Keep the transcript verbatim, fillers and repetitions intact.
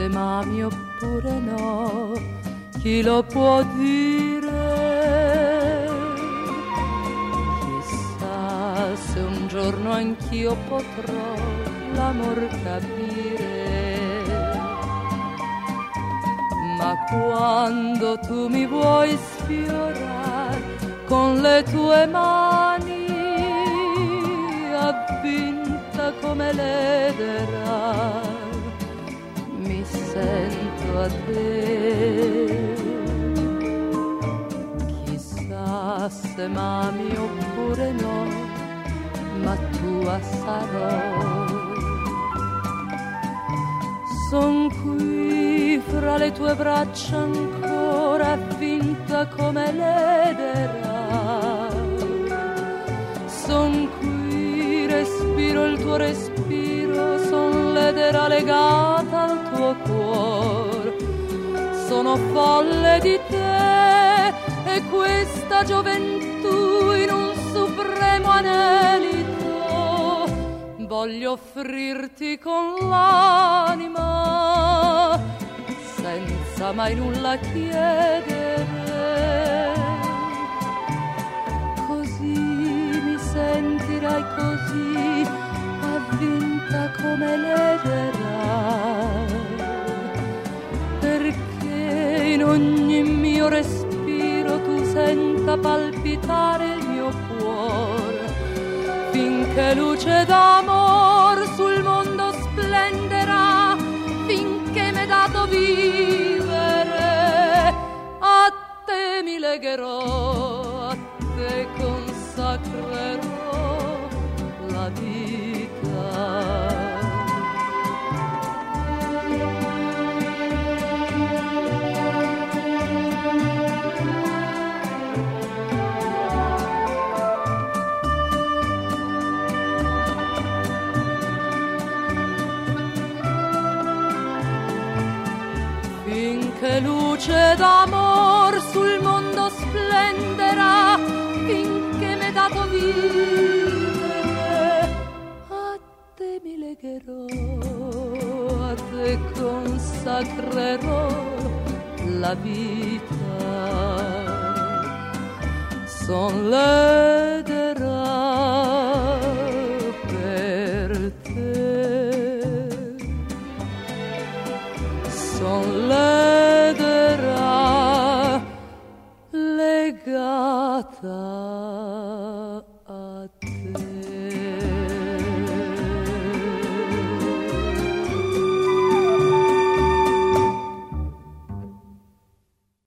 m'ami oppure no, chi lo può dire? Chissà se un giorno anch'io potrò l'amor capire. Ma quando tu mi vuoi sfiorare con le tue mani, avvinta come l'edera, mi sento a te. Chissà se m'ami oppure no, ma tua sarò. Son qui fra le tue braccia ancora avvinta come l'edera. Son qui, respiro il tuo respiro, son l'edera legata al tuo cuore. Sono folle di te e questa gioventù in un supremo anelito voglio offrirti con l'anima senza mai nulla chiedere. Così mi sentirai così avvinta come l'edera, perché in ogni mio respiro tu senta palpitare il mio cuore, finché luce d'amor sul mondo splenderà, finché m'è dato vivere. A te mi legherò, a te consacrerò la vita. Che luce d'amor sul mondo splenderà, finché m'è dato vivere. A te mi legherò, a te consacrerò la vita. Son l'edera per te, son l'edera legata a te.